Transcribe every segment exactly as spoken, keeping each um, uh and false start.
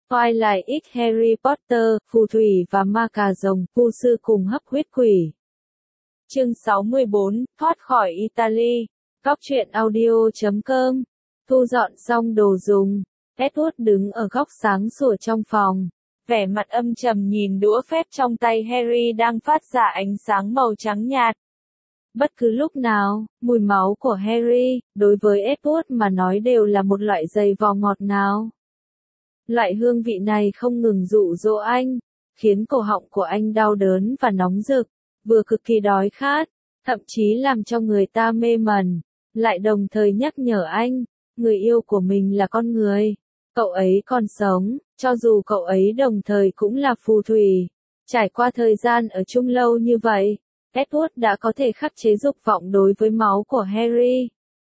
Twilight X Harry Potter, phù thủy và ma cà rồng, vu sư cùng hấp huyết quỷ. Chương sáu mươi bốn, thoát khỏi Italy. Góc truyện audio chấm com. Thu dọn xong đồ dùng, Edward đứng ở góc sáng sủa trong phòng, vẻ mặt âm trầm nhìn đũa phép trong tay Harry đang phát ra ánh sáng màu trắng nhạt. Bất cứ lúc nào, mùi máu của Harry, đối với Edward mà nói đều là một loại dày vò ngọt ngào. Loại hương vị này không ngừng dụ dỗ anh, khiến cổ họng của anh đau đớn và nóng rực, vừa cực kỳ đói khát, thậm chí làm cho người ta mê mẩn, lại đồng thời nhắc nhở anh, người yêu của mình là con người. Cậu ấy còn sống, cho dù cậu ấy đồng thời cũng là phù thủy. Trải qua thời gian ở chung lâu như vậy, Edward đã có thể khắc chế dục vọng đối với máu của Harry.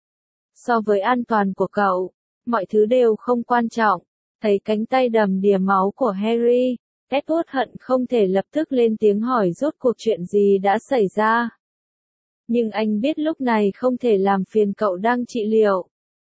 So với an toàn của cậu, mọi thứ đều không quan trọng. Thấy cánh tay đầm đìa máu của Harry, Edward hận không thể lập tức lên tiếng hỏi rốt cuộc chuyện gì đã xảy ra. Nhưng anh biết lúc này không thể làm phiền cậu đang trị liệu.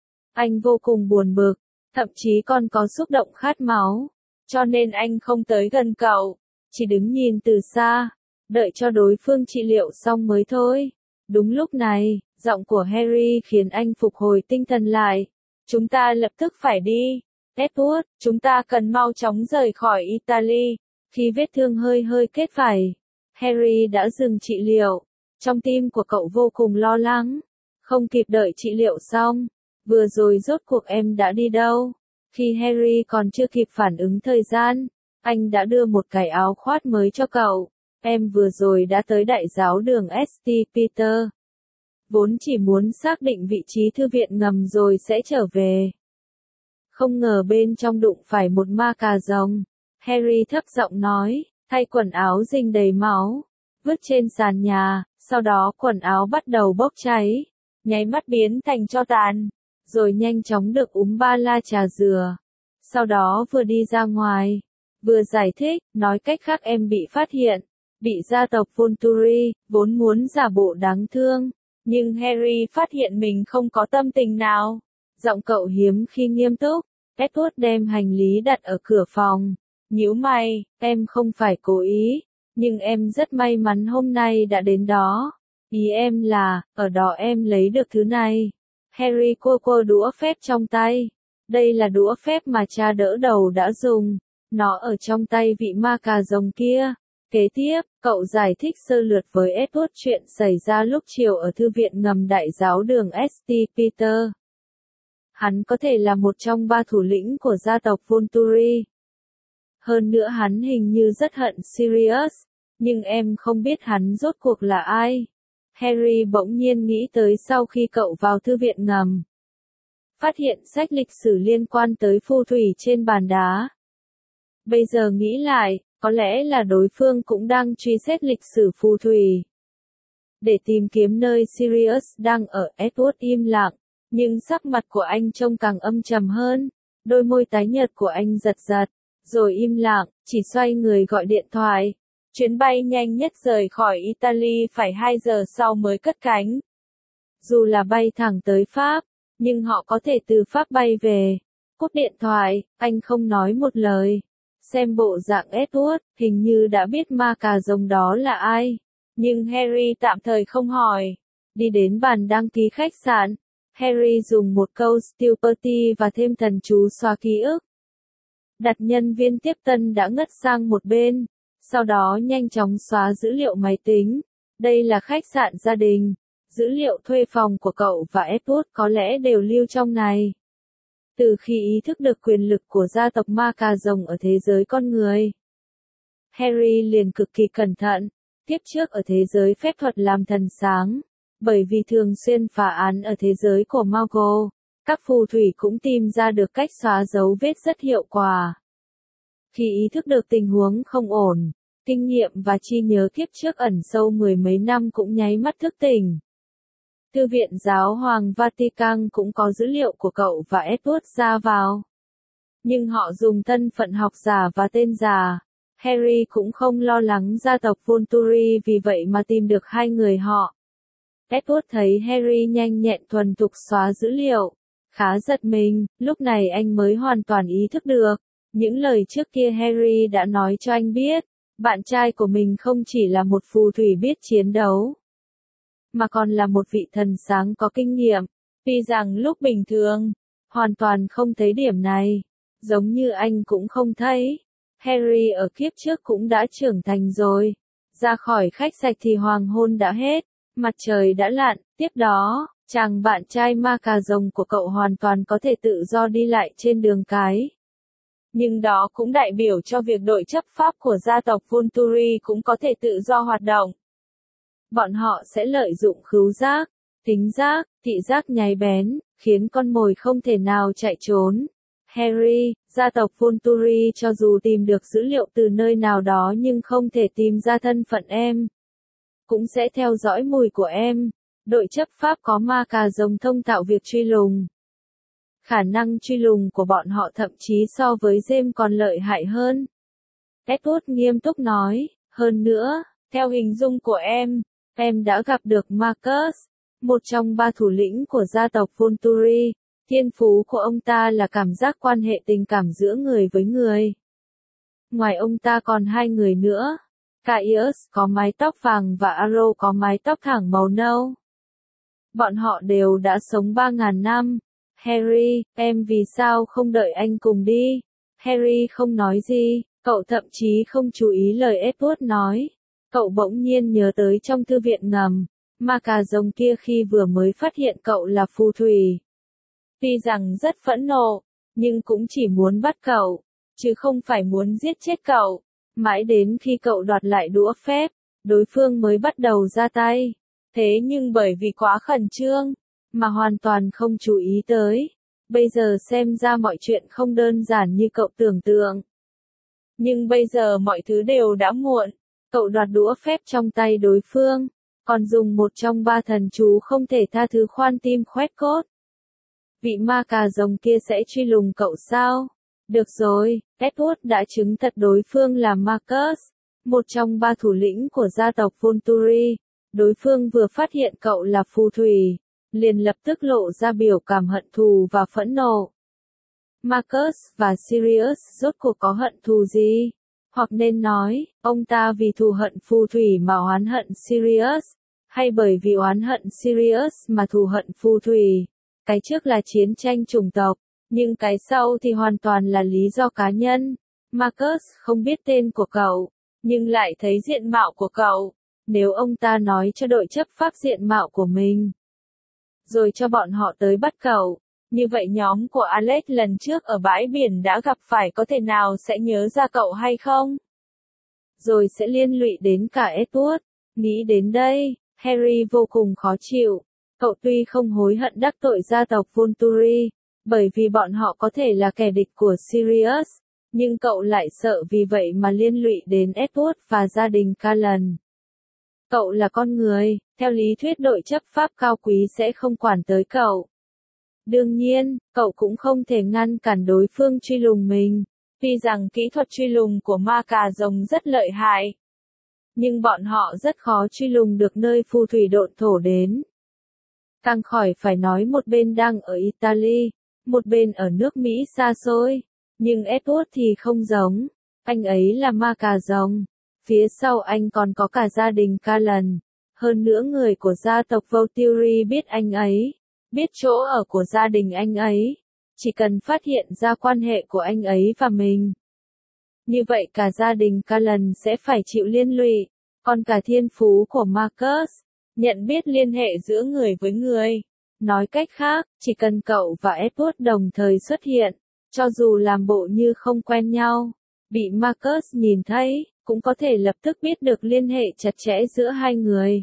Anh vô cùng buồn bực, thậm chí còn có xúc động khát máu, cho nên anh không tới gần cậu, chỉ đứng nhìn từ xa, đợi cho đối phương trị liệu xong mới thôi. Đúng lúc này, giọng của Harry khiến anh phục hồi tinh thần lại. Chúng ta lập tức phải đi. Edward, chúng ta cần mau chóng rời khỏi Italy. Khi vết thương hơi hơi kết vảy, Harry đã dừng trị liệu. Trong tim của cậu vô cùng lo lắng. Không kịp đợi trị liệu xong. Vừa rồi rốt cuộc em đã đi đâu? Khi Harry còn chưa kịp phản ứng thời gian, anh đã đưa một cái áo khoác mới cho cậu. Em vừa rồi đã tới đại giáo đường Saint Peter. Vốn chỉ muốn xác định vị trí thư viện ngầm rồi sẽ trở về. Không ngờ bên trong đụng phải một ma cà rồng. Harry thấp giọng nói, thay quần áo dính đầy máu, vứt trên sàn nhà, sau đó quần áo bắt đầu bốc cháy, nháy mắt biến thành tro tàn, rồi nhanh chóng được uống ba la trà dừa. Sau đó vừa đi ra ngoài, vừa giải thích, nói cách khác em bị phát hiện, bị gia tộc Volturi, vốn muốn giả bộ đáng thương, nhưng Harry phát hiện mình không có tâm tình nào. Giọng cậu hiếm khi nghiêm túc. Edward đem hành lý đặt ở cửa phòng, nhíu mày, em không phải cố ý, nhưng em rất may mắn hôm nay đã đến đó. Ý em là, ở đó em lấy được thứ này. Harry cua cua đũa phép trong tay. Đây là đũa phép mà cha đỡ đầu đã dùng. Nó ở trong tay vị ma cà rồng kia. Kế tiếp, cậu giải thích sơ lược với Edward chuyện xảy ra lúc chiều ở thư viện ngầm đại giáo đường Saint Peter. Hắn có thể là một trong ba thủ lĩnh của gia tộc Volturi. Hơn nữa hắn hình như rất hận Sirius, nhưng em không biết hắn rốt cuộc là ai. Harry bỗng nhiên nghĩ tới sau khi cậu vào thư viện ngầm. Phát hiện sách lịch sử liên quan tới phù thủy trên bàn đá. Bây giờ nghĩ lại, có lẽ là đối phương cũng đang truy xét lịch sử phù thủy. Để tìm kiếm nơi Sirius đang ở, Edward im lặng. Nhưng sắc mặt của anh trông càng âm trầm hơn, đôi môi tái nhợt của anh giật giật, rồi im lặng, chỉ xoay người gọi điện thoại. Chuyến bay nhanh nhất rời khỏi Italy phải hai giờ sau mới cất cánh. Dù là bay thẳng tới Pháp, nhưng họ có thể từ Pháp bay về. Cúp điện thoại, anh không nói một lời. Xem bộ dạng Edward, hình như đã biết ma cà rồng đó là ai. Nhưng Harry tạm thời không hỏi. Đi đến bàn đăng ký khách sạn. Harry dùng một câu stupidity và thêm thần chú xóa ký ức. Đặt nhân viên tiếp tân đã ngất sang một bên, sau đó nhanh chóng xóa dữ liệu máy tính. Đây là khách sạn gia đình, dữ liệu thuê phòng của cậu và Edward có lẽ đều lưu trong này. Từ khi ý thức được quyền lực của gia tộc ma cà rồng ở thế giới con người, Harry liền cực kỳ cẩn thận, tiếp trước ở thế giới phép thuật làm thần sáng. Bởi vì thường xuyên phá án ở thế giới của Muggle, các phù thủy cũng tìm ra được cách xóa dấu vết rất hiệu quả. Khi ý thức được tình huống không ổn, kinh nghiệm và trí nhớ kiếp trước ẩn sâu mười mấy năm cũng nháy mắt thức tỉnh. Thư viện giáo hoàng Vatican cũng có dữ liệu của cậu và Edward ra vào. Nhưng họ dùng thân phận học giả và tên giả. Harry cũng không lo lắng gia tộc Volturi vì vậy mà tìm được hai người họ. Edward thấy Harry nhanh nhẹn thuần thục xóa dữ liệu, khá giật mình, lúc này anh mới hoàn toàn ý thức được, Những lời trước kia Harry đã nói cho anh biết, bạn trai của mình không chỉ là một phù thủy biết chiến đấu, mà còn là một vị thần sáng có kinh nghiệm. Tuy rằng lúc bình thường, hoàn toàn không thấy điểm này, giống như anh cũng không thấy. Harry ở kiếp trước cũng đã trưởng thành rồi. Ra khỏi khách sạch thì hoàng hôn đã hết, mặt trời đã lặn, tiếp đó, chàng bạn trai ma cà rồng của cậu hoàn toàn có thể tự do đi lại trên đường cái. Nhưng đó cũng đại biểu cho việc đội chấp pháp của gia tộc Volturi cũng có thể tự do hoạt động. Bọn họ sẽ lợi dụng khứu giác, thính giác, thị giác nháy bén, khiến con mồi không thể nào chạy trốn. Harry, gia tộc Volturi cho dù tìm được dữ liệu từ nơi nào đó nhưng không thể tìm ra thân phận em, cũng sẽ theo dõi mùi của em. Đội chấp pháp có ma cà rồng thông thạo việc truy lùng. Khả năng truy lùng của bọn họ thậm chí so với James còn lợi hại hơn. Edward nghiêm túc nói, hơn nữa, theo hình dung của em, em đã gặp được Marcus, một trong ba thủ lĩnh của gia tộc Volturi. Thiên phú của ông ta là cảm giác quan hệ tình cảm giữa người với người. Ngoài ông ta còn hai người nữa. Caius có mái tóc vàng và Arrow có mái tóc thẳng màu nâu. Bọn họ đều đã sống ba ngàn năm. Harry, em vì sao không đợi anh cùng đi? Harry không nói gì, cậu thậm chí không chú ý lời Edward nói. Cậu bỗng nhiên nhớ tới trong thư viện ngầm, ma cà rồng kia khi vừa mới phát hiện cậu là phù thủy. Tuy rằng rất phẫn nộ, nhưng cũng chỉ muốn bắt cậu, chứ không phải muốn giết chết cậu. Mãi đến khi cậu đoạt lại đũa phép, đối phương mới bắt đầu ra tay. Thế nhưng bởi vì quá khẩn trương, mà hoàn toàn không chú ý tới. Bây giờ xem ra mọi chuyện không đơn giản như cậu tưởng tượng. Nhưng bây giờ mọi thứ đều đã muộn. Cậu đoạt đũa phép trong tay đối phương, còn dùng một trong ba thần chú không thể tha thứ khoan tim khoét cốt. Vị ma cà rồng kia sẽ truy lùng cậu sao? Được rồi, Edward đã chứng thật đối phương là Marcus, một trong ba thủ lĩnh của gia tộc Volturi. Đối phương vừa phát hiện cậu là phù thủy, liền lập tức lộ ra biểu cảm hận thù và phẫn nộ. Marcus và Sirius rốt cuộc có hận thù gì? Hoặc nên nói, ông ta vì thù hận phù thủy mà oán hận Sirius, hay bởi vì oán hận Sirius mà thù hận phù thủy? Cái trước là chiến tranh chủng tộc, nhưng cái sau thì hoàn toàn là lý do cá nhân. Marcus không biết tên của cậu, nhưng lại thấy diện mạo của cậu. Nếu ông ta nói cho đội chấp pháp diện mạo của mình, rồi cho bọn họ tới bắt cậu, như vậy nhóm của Alex lần trước ở bãi biển đã gặp phải có thể nào sẽ nhớ ra cậu hay không? Rồi sẽ liên lụy đến cả Edward. Nghĩ đến đây, Harry vô cùng khó chịu. Cậu tuy không hối hận đắc tội gia tộc Volturi, bởi vì bọn họ có thể là kẻ địch của Sirius, nhưng cậu lại sợ vì vậy mà liên lụy đến Edward và gia đình Cullen. Cậu là con người, theo lý thuyết đội chấp pháp cao quý sẽ không quản tới cậu. Đương nhiên, cậu cũng không thể ngăn cản đối phương truy lùng mình. Tuy rằng kỹ thuật truy lùng của ma cà rồng rất lợi hại, nhưng bọn họ rất khó truy lùng được nơi phù thủy độn thổ đến. Càng khỏi phải nói một bên đang ở Italy, một bên ở nước Mỹ xa xôi. Nhưng Edward thì không giống. Anh ấy là ma cà rồng. Phía sau anh còn có cả gia đình Cullen. Hơn nữa người của gia tộc Volturi biết anh ấy, biết chỗ ở của gia đình anh ấy. Chỉ cần phát hiện ra quan hệ của anh ấy và mình, như vậy cả gia đình Cullen sẽ phải chịu liên lụy. Còn cả thiên phú của Marcus, nhận biết liên hệ giữa người với người. Nói cách khác, chỉ cần cậu và Edward đồng thời xuất hiện, cho dù làm bộ như không quen nhau, bị Marcus nhìn thấy, cũng có thể lập tức biết được liên hệ chặt chẽ giữa hai người.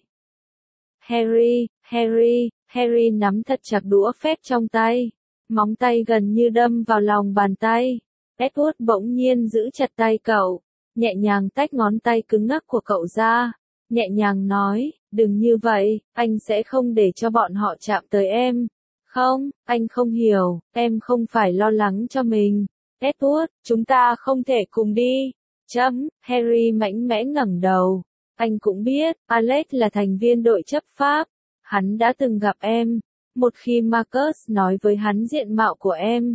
Harry, Harry, Harry nắm thật chặt đũa phép trong tay. Móng tay gần như đâm vào lòng bàn tay. Edward bỗng nhiên giữ chặt tay cậu, nhẹ nhàng tách ngón tay cứng ngắc của cậu ra, nhẹ nhàng nói, đừng như vậy, anh sẽ không để cho bọn họ chạm tới em. Không, anh không hiểu, em không phải lo lắng cho mình. Edward, chúng ta không thể cùng đi. Chấm, Harry mạnh mẽ ngẩng đầu. Anh cũng biết, Alex là thành viên đội chấp pháp. Hắn đã từng gặp em. Một khi Marcus nói với hắn diện mạo của em,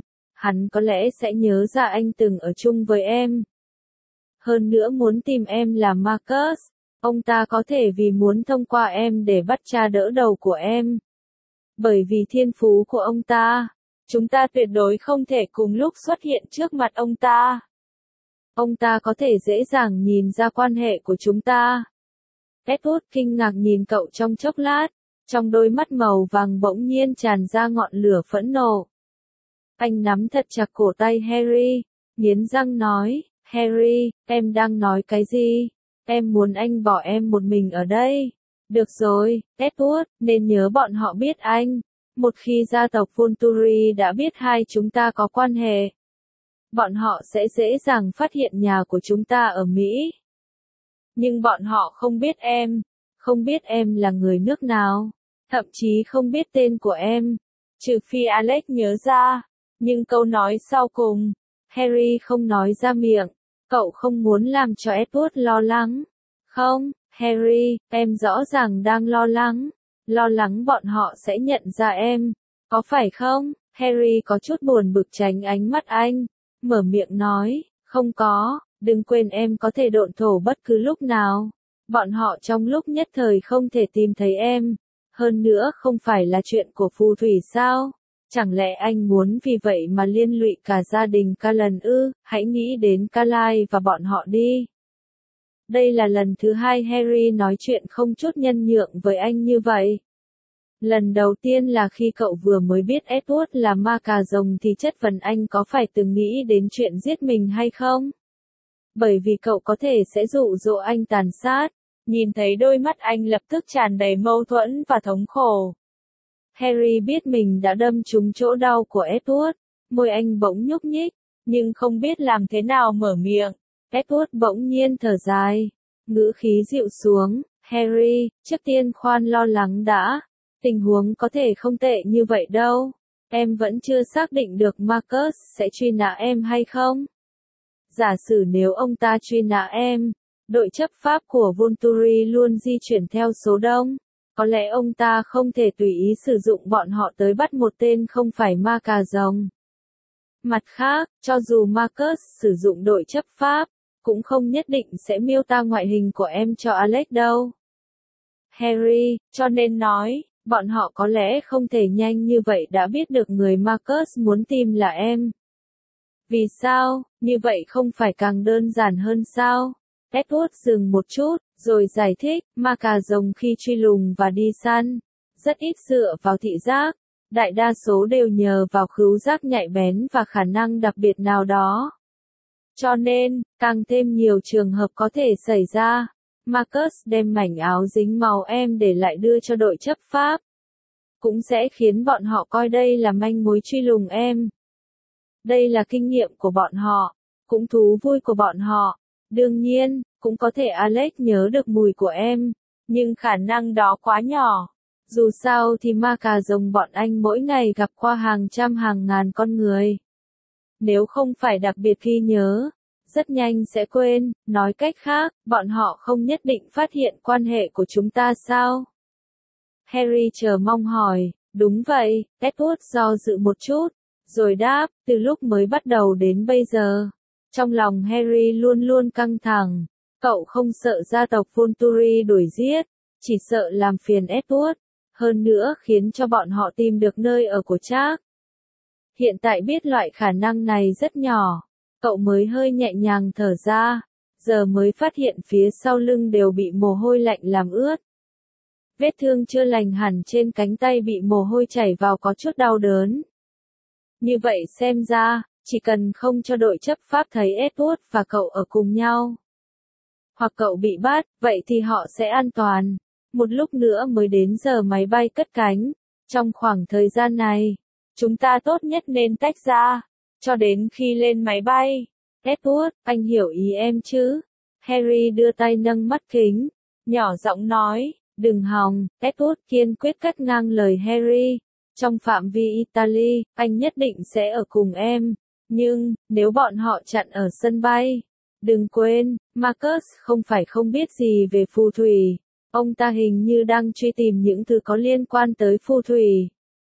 hắn có lẽ sẽ nhớ ra anh từng ở chung với em. Hơn nữa muốn tìm em là Marcus, ông ta có thể vì muốn thông qua em để bắt cha đỡ đầu của em. Bởi vì thiên phú của ông ta, chúng ta tuyệt đối không thể cùng lúc xuất hiện trước mặt ông ta. Ông ta có thể dễ dàng nhìn ra quan hệ của chúng ta. Edward kinh ngạc nhìn cậu trong chốc lát, trong đôi mắt màu vàng bỗng nhiên tràn ra ngọn lửa phẫn nộ. Anh nắm thật chặt cổ tay Harry, nghiến răng nói, Harry, em đang nói cái gì? Em muốn anh bỏ em một mình ở đây. Được rồi, Edward, nên nhớ bọn họ biết anh. Một khi gia tộc Volturi đã biết hai chúng ta có quan hệ, bọn họ sẽ dễ dàng phát hiện nhà của chúng ta ở Mỹ. Nhưng bọn họ không biết em, không biết em là người nước nào, thậm chí không biết tên của em, trừ phi Alex nhớ ra. Nhưng câu nói sau cùng, Harry không nói ra miệng. Cậu không muốn làm cho Edward lo lắng. Không, Harry, em rõ ràng đang lo lắng. Lo lắng bọn họ sẽ nhận ra em. Có phải không? Harry có chút buồn bực tránh ánh mắt anh. Mở miệng nói, không có, đừng quên em có thể độn thổ bất cứ lúc nào. Bọn họ trong lúc nhất thời không thể tìm thấy em. Hơn nữa không phải là chuyện của phù thủy sao? Chẳng lẽ anh muốn vì vậy mà liên lụy cả gia đình Callan ư? Hãy nghĩ đến Carlisle và bọn họ đi. Đây là lần thứ hai Harry nói chuyện không chút nhân nhượng với anh như vậy. Lần đầu tiên là khi cậu vừa mới biết Edward là ma cà rồng thì chất vấn anh có phải từng nghĩ đến chuyện giết mình hay không? Bởi vì cậu có thể sẽ dụ dỗ anh tàn sát. Nhìn thấy đôi mắt anh lập tức tràn đầy mâu thuẫn và thống khổ. Harry biết mình đã đâm trúng chỗ đau của Edward, môi anh bỗng nhúc nhích, nhưng không biết làm thế nào mở miệng. Edward bỗng nhiên thở dài, ngữ khí dịu xuống, Harry, trước tiên khoan lo lắng đã, tình huống có thể không tệ như vậy đâu, em vẫn chưa xác định được Marcus sẽ truy nã em hay không. Giả sử nếu ông ta truy nã em, đội chấp pháp của Volturi luôn di chuyển theo số đông. Có lẽ ông ta không thể tùy ý sử dụng bọn họ tới bắt một tên không phải ma cà rồng. Mặt khác, cho dù Marcus sử dụng đội chấp pháp, cũng không nhất định sẽ miêu tả ngoại hình của em cho Alex đâu. Harry, cho nên nói, bọn họ có lẽ không thể nhanh như vậy đã biết được người Marcus muốn tìm là em. Vì sao, như vậy không phải càng đơn giản hơn sao? Edward dừng một chút, rồi giải thích, ma cà rồng khi truy lùng và đi săn, rất ít dựa vào thị giác, đại đa số đều nhờ vào khứu giác nhạy bén và khả năng đặc biệt nào đó. Cho nên, càng thêm nhiều trường hợp có thể xảy ra, Marcus đem mảnh áo dính màu em để lại đưa cho đội chấp pháp. Cũng sẽ khiến bọn họ coi đây là manh mối truy lùng em. Đây là kinh nghiệm của bọn họ, cũng thú vui của bọn họ. Đương nhiên, cũng có thể Alex nhớ được mùi của em, nhưng khả năng đó quá nhỏ. Dù sao thì ma cà rồng bọn anh mỗi ngày gặp qua hàng trăm hàng ngàn con người. Nếu không phải đặc biệt ghi nhớ, rất nhanh sẽ quên, nói cách khác, bọn họ không nhất định phát hiện quan hệ của chúng ta sao? Harry chờ mong hỏi, đúng vậy, Edward do dự một chút, rồi đáp, từ lúc mới bắt đầu đến bây giờ. Trong lòng Harry luôn luôn căng thẳng, cậu không sợ gia tộc Volturi đuổi giết, chỉ sợ làm phiền Edward, hơn nữa khiến cho bọn họ tìm được nơi ở của Trác. Hiện tại biết loại khả năng này rất nhỏ, cậu mới hơi nhẹ nhàng thở ra, giờ mới phát hiện phía sau lưng đều bị mồ hôi lạnh làm ướt. Vết thương chưa lành hẳn trên cánh tay bị mồ hôi chảy vào có chút đau đớn. Như vậy xem ra, chỉ cần không cho đội chấp pháp thấy Edward và cậu ở cùng nhau, hoặc cậu bị bắt, vậy thì họ sẽ an toàn. Một lúc nữa mới đến giờ máy bay cất cánh. Trong khoảng thời gian này, chúng ta tốt nhất nên tách ra, cho đến khi lên máy bay. Edward, anh hiểu ý em chứ? Harry đưa tay nâng mắt kính, nhỏ giọng nói, đừng hòng. Edward kiên quyết cắt ngang lời Harry. Trong phạm vi Italy, anh nhất định sẽ ở cùng em. Nhưng, nếu bọn họ chặn ở sân bay, đừng quên, Marcus không phải không biết gì về phù thủy. Ông ta hình như đang truy tìm những thứ có liên quan tới phù thủy.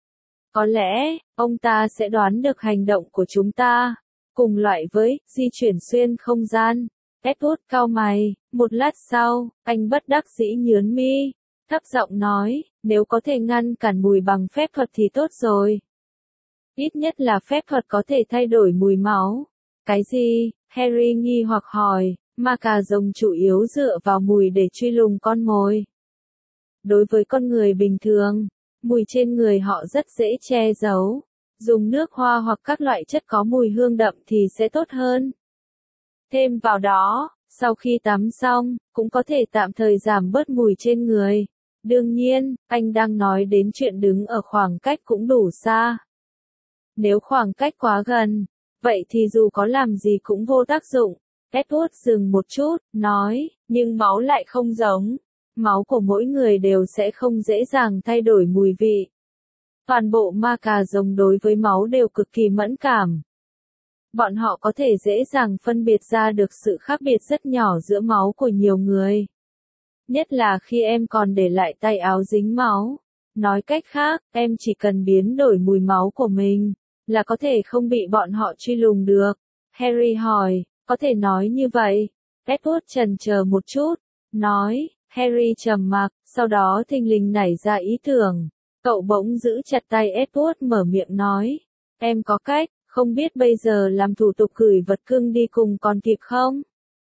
Có lẽ, ông ta sẽ đoán được hành động của chúng ta. Cùng loại với, di chuyển xuyên không gian. Edward cau mày, một lát sau, anh bất đắc dĩ nhướng mi, thấp giọng nói, nếu có thể ngăn cản mùi bằng phép thuật thì tốt rồi. Ít nhất là phép thuật có thể thay đổi mùi máu. Cái gì? Harry nghi hoặc hỏi, ma cà rồng chủ yếu dựa vào mùi để truy lùng con mồi. Đối với con người bình thường, mùi trên người họ rất dễ che giấu. Dùng nước hoa hoặc các loại chất có mùi hương đậm thì sẽ tốt hơn. Thêm vào đó, sau khi tắm xong, cũng có thể tạm thời giảm bớt mùi trên người. Đương nhiên, anh đang nói đến chuyện đứng ở khoảng cách cũng đủ xa. Nếu khoảng cách quá gần, vậy thì dù có làm gì cũng vô tác dụng. Edward dừng một chút, nói, nhưng máu lại không giống. Máu của mỗi người đều sẽ không dễ dàng thay đổi mùi vị. Toàn bộ ma cà rồng đối với máu đều cực kỳ mẫn cảm. Bọn họ có thể dễ dàng phân biệt ra được sự khác biệt rất nhỏ giữa máu của nhiều người. Nhất là khi em còn để lại tay áo dính máu. Nói cách khác, em chỉ cần biến đổi mùi máu của mình, là có thể không bị bọn họ truy lùng được. Harry hỏi, có thể nói như vậy? Edward chần chờ một chút, nói, Harry trầm mặc, sau đó thình lình nảy ra ý tưởng. Cậu bỗng giữ chặt tay Edward mở miệng nói, em có cách, không biết bây giờ làm thủ tục gửi vật cưng đi cùng còn kịp không?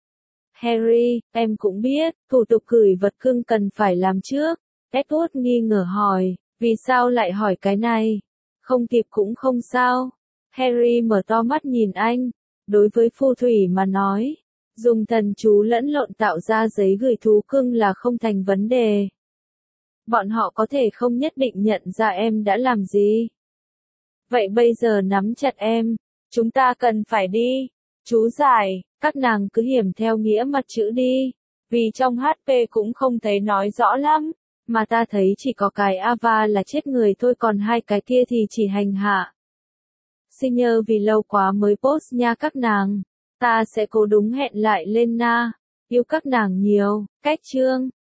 Harry, em cũng biết, thủ tục gửi vật cưng cần phải làm trước. Edward nghi ngờ hỏi, vì sao lại hỏi cái này? Không kịp cũng không sao. Harry mở to mắt nhìn anh. Đối với phù thủy mà nói, dùng thần chú lẫn lộn tạo ra giấy gửi thú cưng là không thành vấn đề. Bọn họ có thể không nhất định nhận ra em đã làm gì. Vậy bây giờ nắm chặt em, chúng ta cần phải đi. Chú giải, các nàng cứ hiểm theo nghĩa mặt chữ đi. Vì trong hát pê cũng không thấy nói rõ lắm, mà ta thấy chỉ có cái Ava là chết người thôi, còn hai cái kia thì chỉ hành hạ. Xin nhờ vì lâu quá mới post nha các nàng. Ta sẽ cố đúng hẹn lại lên na. Yêu các nàng nhiều. Cách chương